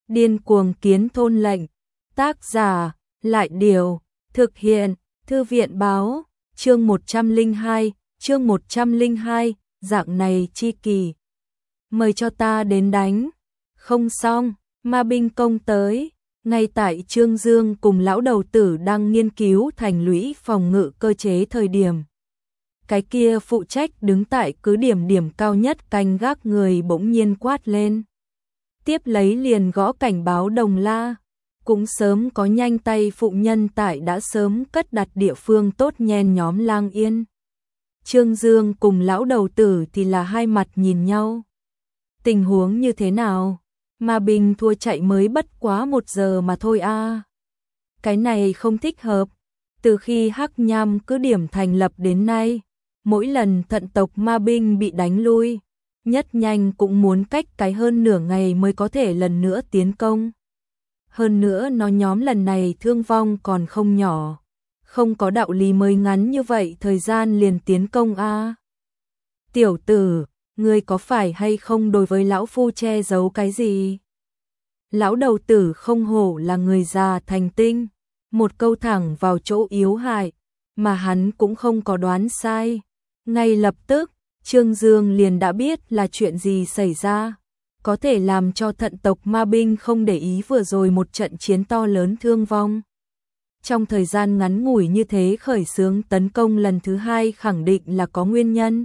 Điên cuồng kiến thôn lệnh. Tác giả, Lại Điều, thực hiện, Thư viện báo, chương 102, dạng này chi kỳ. Mời cho ta đến đánh. Không xong, ma binh công tới. Ngay tại Trương Dương cùng lão đầu tử đang nghiên cứu thành lũy phòng ngự cơ chế thời điểm. Cái kia phụ trách đứng tại cứ điểm cao nhất canh gác người bỗng nhiên quát lên. Tiếp lấy liền gõ cảnh báo đồng la. Cũng sớm có nhanh tay phụ nhân tại đã sớm cất đặt địa phương tốt nhen nhóm Lang Yên. Trương Dương cùng lão đầu tử thì là hai mặt nhìn nhau. Tình huống như thế nào? Ma binh thua chạy mới bất quá 1 giờ mà thôi a. Cái này không thích hợp. Từ khi Hắc Nham cứ điểm thành lập đến nay, mỗi lần thận tộc ma binh bị đánh lui, nhất nhanh cũng muốn cách cái hơn nửa ngày mới có thể lần nữa tiến công. Hơn nữa nó nhóm lần này thương vong còn không nhỏ. Không có đạo lý mới ngắn như vậy thời gian liền tiến công a. Tiểu tử, ngươi có phải hay không đối với lão phu che giấu cái gì? Lão đầu tử không hổ là người già thành tinh, một câu thẳng vào chỗ yếu hại, mà hắn cũng không có đoán sai. Ngay lập tức, Trương Dương liền đã biết là chuyện gì xảy ra, có thể làm cho thận tộc ma binh không để ý vừa rồi một trận chiến to lớn thương vong. Trong thời gian ngắn ngủi như thế khởi xướng tấn công lần thứ 2 khẳng định là có nguyên nhân.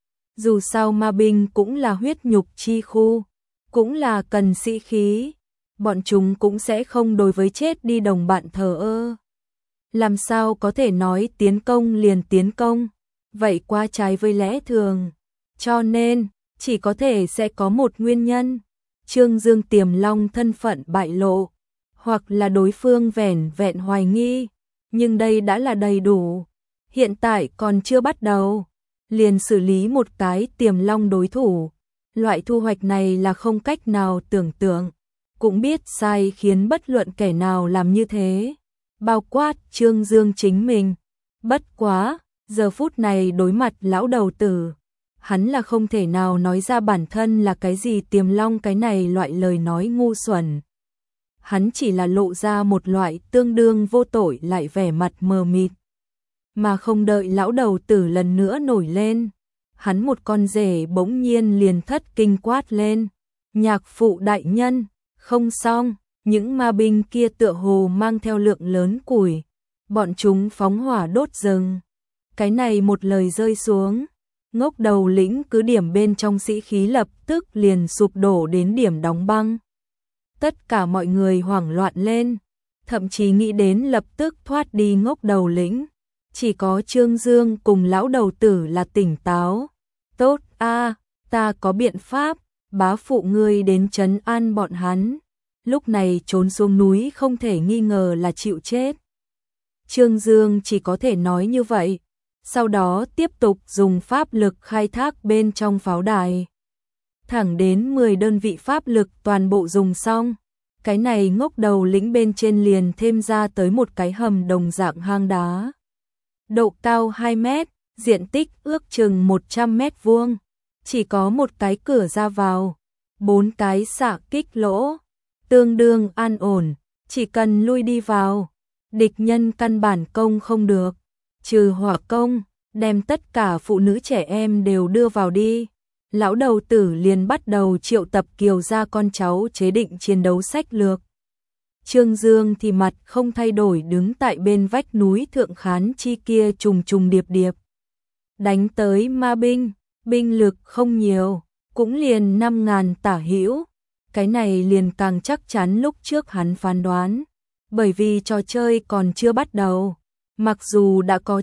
Dù sao ma binh cũng là huyết nhục chi khu, cũng là cần sĩ khí, bọn chúng cũng sẽ không đối với chết đi đồng bạn thờ ơ. Làm sao có thể nói tiến công liền tiến công, vậy quá trái với lẽ thường. Cho nên, chỉ có thể sẽ có một nguyên nhân. Trương Dương Tiềm Long thân phận bại lộ, hoặc là đối phương vẻn vẹn hoài nghi, nhưng đây đã là đầy đủ. Hiện tại còn chưa bắt đầu, liền xử lý một cái Tiềm Long đối thủ. Loại thu hoạch này là không cách nào tưởng tượng, cũng biết sai khiến bất luận kẻ nào làm như thế, bao quát Trương Dương chính mình. Bất quá, giờ phút này đối mặt lão đầu tử, hắn là không thể nào nói ra bản thân là cái gì Tiềm Long cái này loại lời nói ngu xuẩn. Hắn chỉ là lộ ra một loại tương đương vô tội lại vẻ mặt mờ mịt. Mà không đợi lão đầu tử lần nữa nổi lên, hắn một con rể bỗng nhiên liền thất kinh quát lên. Nhạc phụ đại nhân, không xong, những ma binh kia tựa hồ mang theo lượng lớn củi. Bọn chúng phóng hỏa đốt rừng. Cái này một lời rơi xuống, Ngốc Đầu lĩnh cứ điểm bên trong sĩ khí lập tức liền sụp đổ đến điểm đóng băng. Tất cả mọi người hoảng loạn lên, thậm chí nghĩ đến lập tức thoát đi Ngốc Đầu lĩnh. Chỉ có Trương Dương cùng lão đầu tử là tỉnh táo. Tốt a, ta có biện pháp, bá phụ ngươi đến trấn an bọn hắn. Lúc này trốn xuống núi không thể nghi ngờ là chịu chết. Trương Dương chỉ có thể nói như vậy, sau đó tiếp tục dùng pháp lực khai thác bên trong pháo đài. Thẳng đến 10 đơn vị pháp lực toàn bộ dùng xong, cái này Ngốc Đầu lĩnh bên trên liền thêm ra tới một cái hầm đồng dạng hang đá. Độ cao 2 mét, diện tích ước chừng 100 mét vuông, chỉ có một cái cửa ra vào, 4 cái xạ kích lỗ, tương đương an ổn, chỉ cần lui đi vào, địch nhân căn bản công không được, trừ hỏa công, đem tất cả phụ nữ trẻ em đều đưa vào đi. Lão đầu tử liền bắt đầu triệu tập Kiều gia con cháu chế định chiến đấu sách lược. Trương Dương thì mặt không thay đổi đứng tại bên vách núi thượng khán chi kia trùng trùng điệp điệp. Đánh tới ma binh, binh lực không nhiều, cũng liền 5.000 tả hữu. Cái này liền càng chắc chắn lúc trước hắn phán đoán, bởi vì trò chơi còn chưa bắt đầu. Mặc dù đã có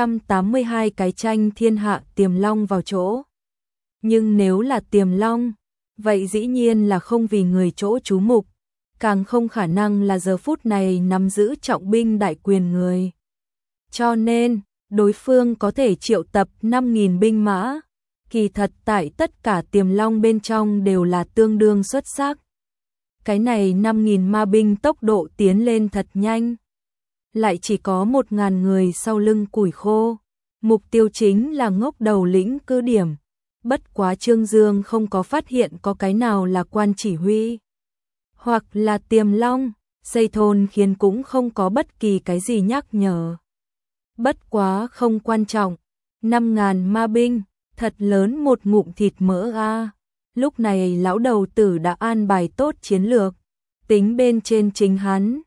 982 cái tranh thiên hạ Tiềm Long vào chỗ, nhưng nếu là Tiềm Long, vậy dĩ nhiên là không vì người chỗ chú mục, càng không khả năng là giờ phút này nắm giữ trọng binh đại quyền người. Cho nên, đối phương có thể triệu tập 5.000 binh mã, kỳ thật tại tất cả Tiềm Long bên trong đều là tương đương xuất sắc. Cái này 5.000 ma binh tốc độ tiến lên thật nhanh, lại chỉ có 1.000 người sau lưng củi khô. Mục tiêu chính là Ngốc Đầu lĩnh cứ điểm. Bất quá Trương Dương không có phát hiện có cái nào là quan chỉ huy. hoặc là Tiềm Long, xây thôn khiến cũng không có bất kỳ cái gì nhắc nhở. Bất quá không quan trọng, 5.000 ma binh, thật lớn một ngụm thịt mỡ a. Lúc này lão đầu tử đã an bài tốt chiến lược, tính bên trên chính hắn,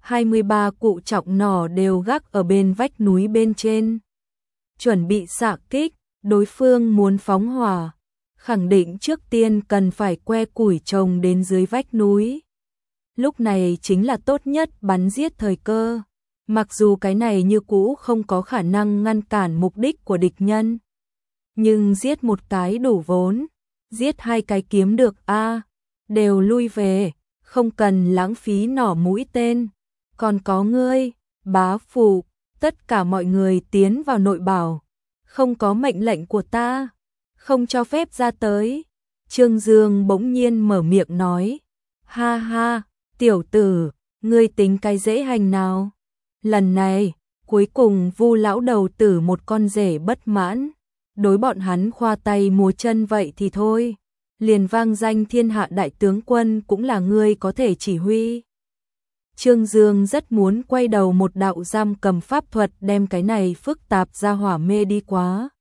23 cụ trọng nỏ đều gác ở bên vách núi bên trên. Chuẩn bị xạ kích, đối phương muốn phóng hỏa, khẳng định trước tiên cần phải que củi trồng đến dưới vách núi. Lúc này chính là tốt nhất bắn giết thời cơ, mặc dù cái này như cũ không có khả năng ngăn cản mục đích của địch nhân. Nhưng giết một cái đủ vốn, giết hai cái kiếm được a, đều lui về, không cần lãng phí nỏ mũi tên. Còn có ngươi, bá phụ, tất cả mọi người tiến vào nội bảo, không có mệnh lệnh của ta, không cho phép ra tới. Trương Dương bỗng nhiên mở miệng nói, ha ha, tiểu tử, ngươi tính cái dễ hành nào? Lần này, cuối cùng Vu lão đầu tử một con rể bất mãn, đối bọn hắn khoa tay múa chân vậy thì thôi, liền vang danh thiên hạ đại tướng quân cũng là ngươi có thể chỉ huy. Trương Dương rất muốn quay đầu một đạo giam cầm pháp thuật đem cái này phức tạp ra hỏa mê đi quá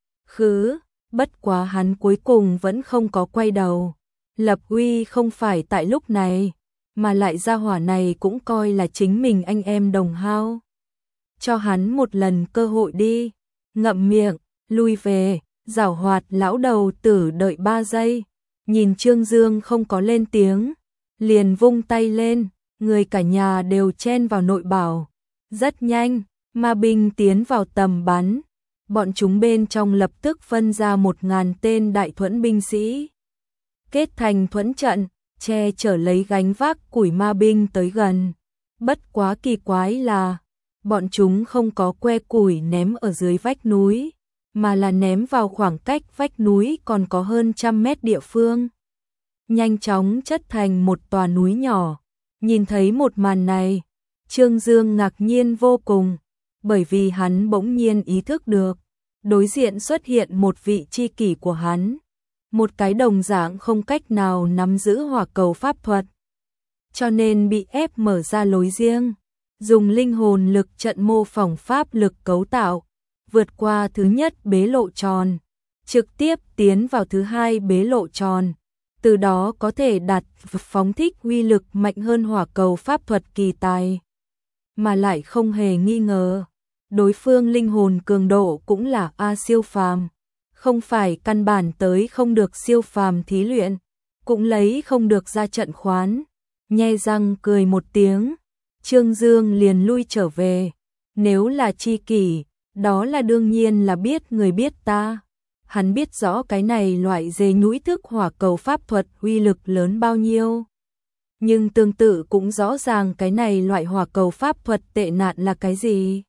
khứ, bất quá hắn cuối cùng vẫn không có quay đầu. Lập uy không phải tại lúc này, mà lại ra hỏa này cũng coi là chính mình anh em đồng hao. Cho hắn một lần cơ hội đi, ngậm miệng, lui về, giảo hoạt lão đầu tử đợi 3 giây, nhìn Trương Dương không có lên tiếng, liền vung tay lên. Người cả nhà đều chen vào nội bảo. Rất nhanh, ma binh tiến vào tầm bắn. Bọn chúng bên trong lập tức phân ra 1.000 tên đại thuẫn binh sĩ. Kết thành thuẫn trận, che chở lấy gánh vác củi ma binh tới gần. Bất quá kỳ quái là, bọn chúng không có que củi ném ở dưới vách núi, mà là ném vào khoảng cách vách núi còn có hơn 100 mét địa phương. Nhanh chóng chất thành một tòa núi nhỏ. Nhìn thấy một màn này, Trương Dương ngạc nhiên vô cùng, bởi vì hắn bỗng nhiên ý thức được, đối diện xuất hiện một vị tri kỷ của hắn, một cái đồng dạng không cách nào nắm giữ hỏa cầu pháp thuật, cho nên bị ép mở ra lối riêng, dùng linh hồn lực trận mô phỏng pháp lực cấu tạo, vượt qua thứ nhất bế lộ tròn, trực tiếp tiến vào thứ hai bế lộ tròn. Từ đó có thể đạt phóng thích uy lực mạnh hơn hỏa cầu pháp thuật kỳ tài. Mà lại không hề nghi ngờ, đối phương linh hồn cường độ cũng là A siêu phàm. Không phải căn bản tới không được siêu phàm thí luyện, cũng lấy không được ra trận khoán. Nhe răng cười một tiếng, Trương Dương liền lui trở về. Nếu là tri kỷ, đó là đương nhiên là biết người biết ta. Hắn biết rõ cái này loại dề nhũi thức hỏa cầu pháp thuật uy lực lớn bao nhiêu. Nhưng tương tự cũng rõ ràng cái này loại hỏa cầu pháp thuật tệ nạn là cái gì.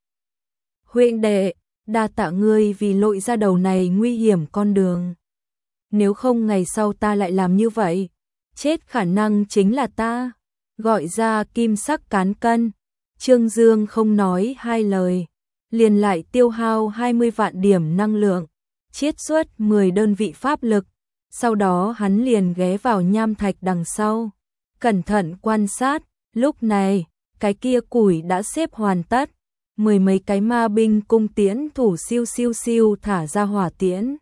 Huynh đệ, đa tạ ngươi vì lội ra đầu này nguy hiểm con đường. Nếu không ngày sau ta lại làm như vậy, chết khả năng chính là ta. Gọi ra kim sắc cán cân, Trương Dương không nói hai lời, liền lại tiêu hao 20 vạn điểm năng lượng. Chiết xuất 10 đơn vị pháp lực, sau đó hắn liền ghé vào nham thạch đằng sau, cẩn thận quan sát, lúc này, cái kia củi đã xếp hoàn tất, 10 mấy cái ma binh cung tiễn thủ siêu siêu siêu thả ra hỏa tiễn.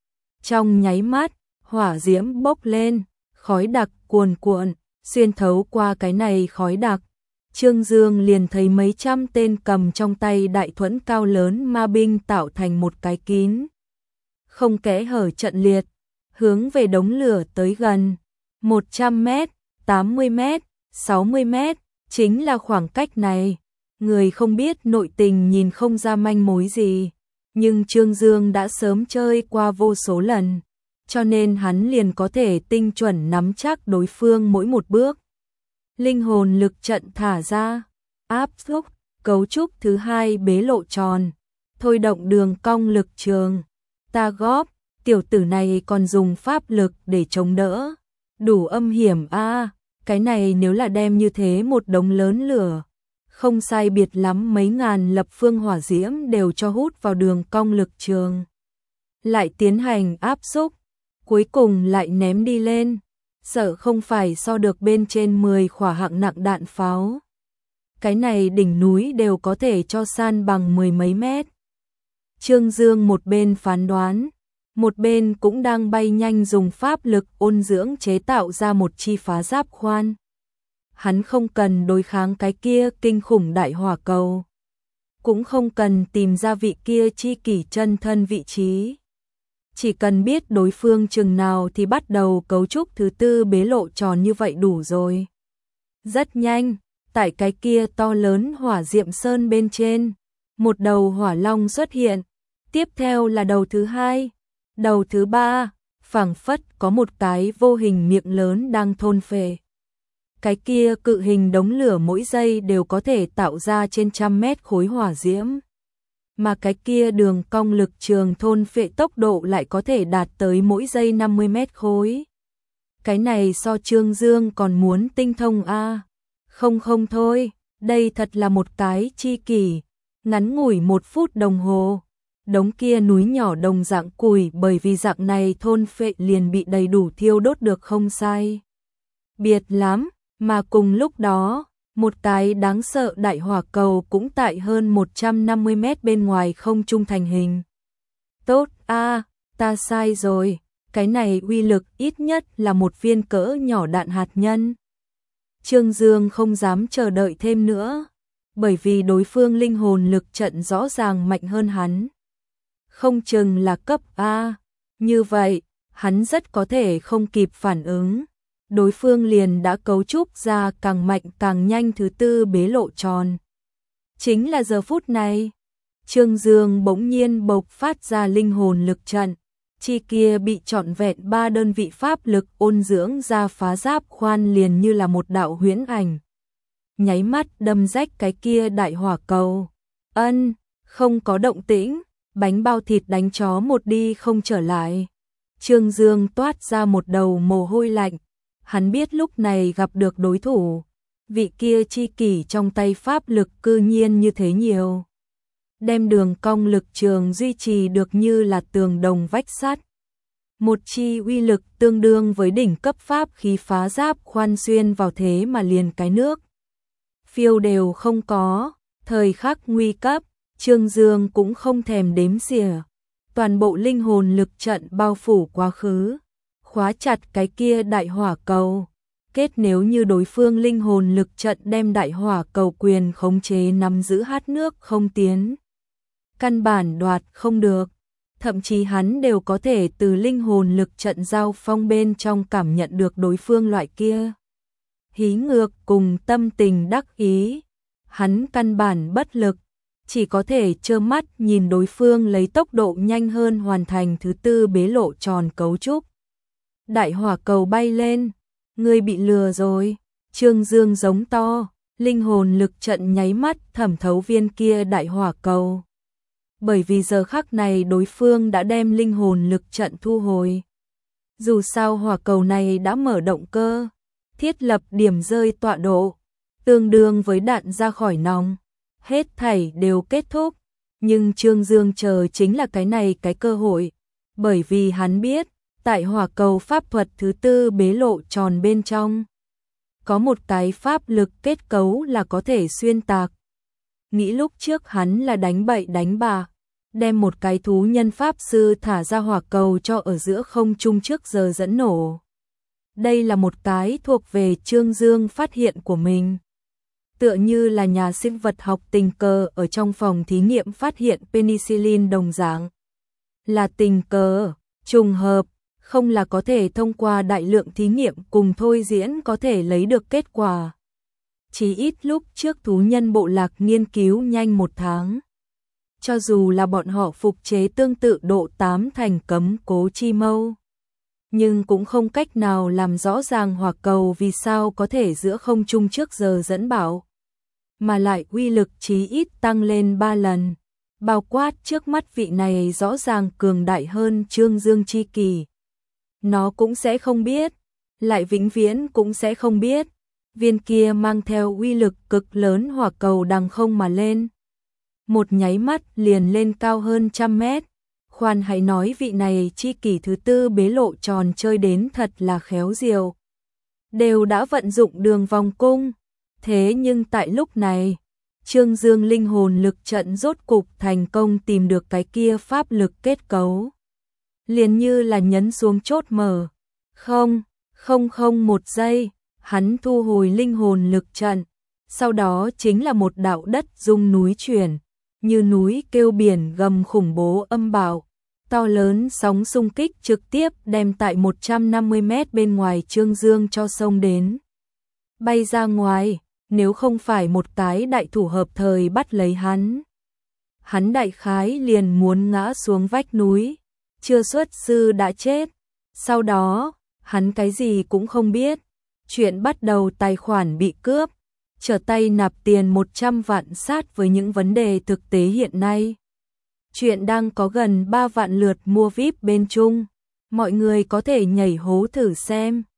Trong nháy mắt, hỏa diễm bốc lên, khói đặc cuồn cuộn, xuyên thấu qua cái này khói đặc. Trương Dương liền thấy mấy trăm tên cầm trong tay đại thuẫn cao lớn ma binh tạo thành một cái kín. Không kẽ hở trận liệt, hướng về đống lửa tới gần, 100 mét, 80 mét, 60 mét, chính là khoảng cách này. Người không biết nội tình nhìn không ra manh mối gì, nhưng Trương Dương đã sớm chơi qua vô số lần, cho nên hắn liền có thể tinh chuẩn nắm chắc đối phương mỗi một bước. Linh hồn lực trận thả ra, áp xúc, cấu trúc thứ hai bế lộ tròn, thôi động đường cong lực trường. Ta góp, tiểu tử này còn dùng pháp lực để chống đỡ. Đủ âm hiểm a, cái này nếu là đem như thế một đống lớn lửa, không sai biệt lắm mấy ngàn lập phương hỏa diễm đều cho hút vào đường cong lực trường. Lại tiến hành áp xúc, cuối cùng lại ném đi lên. sợ không phải so được bên trên 10 khỏa hạng nặng đạn pháo. Cái này đỉnh núi đều có thể cho san bằng 10 mấy mét. Trương Dương một bên phán đoán, một bên cũng đang bay nhanh dùng pháp lực ôn dưỡng chế tạo ra một chi phá giáp khoan. Hắn không cần đối kháng cái kia kinh khủng đại hỏa cầu, cũng không cần tìm ra vị kia chi kỷ chân thân vị trí. Chỉ cần biết đối phương chừng nào thì bắt đầu cấu trúc thứ tư bế lộ tròn như vậy đủ rồi. Rất nhanh, tại cái kia to lớn hỏa diệm sơn bên trên, một đầu hỏa long xuất hiện, tiếp theo là đầu thứ hai, đầu thứ ba, phảng phất có một cái vô hình miệng lớn đang thôn phệ. Cái kia cự hình đống lửa mỗi giây đều có thể tạo ra trên 100 mét khối hỏa diễm. Mà cái kia đường cong lực trường thôn phệ tốc độ lại có thể đạt tới mỗi giây 50 mét khối. Cái này so Trương Dương còn muốn tinh thông a. Không thôi, đây thật là một cái chi kỷ. Ngắn ngủi 1 phút đồng hồ, đống kia núi nhỏ đồng dạng củi bởi vì dạng này thôn phệ liền bị đầy đủ thiêu đốt được không sai biệt lắm, mà cùng lúc đó, một cái đáng sợ đại hỏa cầu cũng tại hơn 150 mét bên ngoài không trung thành hình. Tốt a, ta sai rồi, cái này uy lực ít nhất là một viên cỡ nhỏ đạn hạt nhân. Trương Dương không dám chờ đợi thêm nữa, bởi vì đối phương linh hồn lực trận rõ ràng mạnh hơn hắn. Không chừng là cấp A, như vậy, hắn rất có thể không kịp phản ứng. Đối phương liền đã cấu trúc ra càng mạnh càng nhanh thứ tư bế lộ tròn. Chính là giờ phút này, Trương Dương bỗng nhiên bộc phát ra linh hồn lực trận, chi kia bị trọn vẹn 3 đơn vị pháp lực ôn dưỡng ra phá giáp khoan liền như là một đạo huyễn ảnh. Nháy mắt đâm rách cái kia đại hỏa cầu. Không có động tĩnh, bánh bao thịt đánh chó một đi không trở lại. Trương Dương toát ra một đầu mồ hôi lạnh. Hắn biết lúc này gặp được đối thủ, vị kia chi kỷ trong tay pháp lực cư nhiên như thế nhiều. Đem đường cong lực trường duy trì được như là tường đồng vách sắt. Một chi uy lực tương đương với đỉnh cấp pháp khí phá giáp khoan xuyên vào thế mà liền cái nước phiêu đều không có. Thời khắc nguy cấp, Trương Dương cũng không thèm đếm xỉa. Toàn bộ linh hồn lực trận bao phủ quá khứ, khóa chặt cái kia đại hỏa cầu. Kết nếu như đối phương linh hồn lực trận đem đại hỏa cầu quyền khống chế nắm giữ hát nước không tiến, căn bản đoạt không được. Thậm chí hắn đều có thể từ linh hồn lực trận giao phong bên trong cảm nhận được đối phương loại kia hí ngược cùng tâm tình đắc ý. Hắn căn bản bất lực, chỉ có thể trơ mắt nhìn đối phương lấy tốc độ nhanh hơn hoàn thành thứ tư bế lộ tròn cấu trúc. Đại hỏa cầu bay lên, ngươi bị lừa rồi. Trương Dương giống to, linh hồn lực trận nháy mắt thẩm thấu viên kia đại hỏa cầu. Bởi vì giờ khắc này đối phương đã đem linh hồn lực trận thu hồi. Dù sao hỏa cầu này đã mở động cơ, thiết lập điểm rơi tọa độ, tương đương với đạn ra khỏi nòng. Hết thảy đều kết thúc, nhưng Trương Dương chờ chính là cái này cái cơ hội, bởi vì hắn biết, tại hỏa cầu pháp thuật thứ tư bế lộ tròn bên trong, có một cái pháp lực kết cấu là có thể xuyên tạc. Nghĩ lúc trước hắn là đánh bậy đánh bạ, đem một cái thú nhân pháp sư thả ra hỏa cầu cho ở giữa không trung trước giờ dẫn nổ. Đây là một cái thuộc về Trương Dương phát hiện của mình. Tựa như là nhà sinh vật học tình cờ ở trong phòng thí nghiệm phát hiện penicillin đồng dạng. Là tình cờ, trùng hợp, không là có thể thông qua đại lượng thí nghiệm cùng thôi diễn có thể lấy được kết quả. Chỉ ít lúc trước thú nhân bộ lạc nghiên cứu nhanh 1 tháng. Cho dù là bọn họ phục chế tương tự độ 8 thành cấm cố chi mâu, nhưng cũng không cách nào làm rõ ràng hỏa cầu vì sao có thể giữa không trung trước giờ dẫn bảo, mà lại uy lực chí ít tăng lên 3 lần. Bao quát trước mắt vị này rõ ràng cường đại hơn Trương Dương chi kỳ. Nó cũng sẽ không biết, lại vĩnh viễn cũng sẽ không biết, viên kia mang theo uy lực cực lớn hỏa cầu đằng không mà lên. Một nháy mắt liền lên cao hơn 100 mét. Khoan hãy nói vị này chi kỷ thứ tư bế lộ tròn chơi đến thật là khéo diệu. đều đã vận dụng đường vòng cung. Thế nhưng tại lúc này, Trương Dương linh hồn lực trận rốt cục thành công tìm được cái kia pháp lực kết cấu. Liền như là nhấn xuống chốt mở. Không một giây, hắn thu hồi linh hồn lực trận. Sau đó chính là một đạo đất rung núi chuyển, như núi kêu biển gầm khủng bố âm bạo. To lớn sóng xung kích trực tiếp đem tại 150 mét bên ngoài Trương Dương cho sông đến. Bay ra ngoài, nếu không phải một cái đại thủ hợp thời bắt lấy hắn. Hắn đại khái liền muốn ngã xuống vách núi, chưa xuất sư đã chết. Sau đó, hắn cái gì cũng không biết. Chuyện bắt đầu tài khoản bị cướp, trở tay nạp tiền 100 vạn sát với những vấn đề thực tế hiện nay. Chuyện đang có gần 3 vạn lượt mua VIP bên Trung. Mọi người có thể nhảy hố thử xem.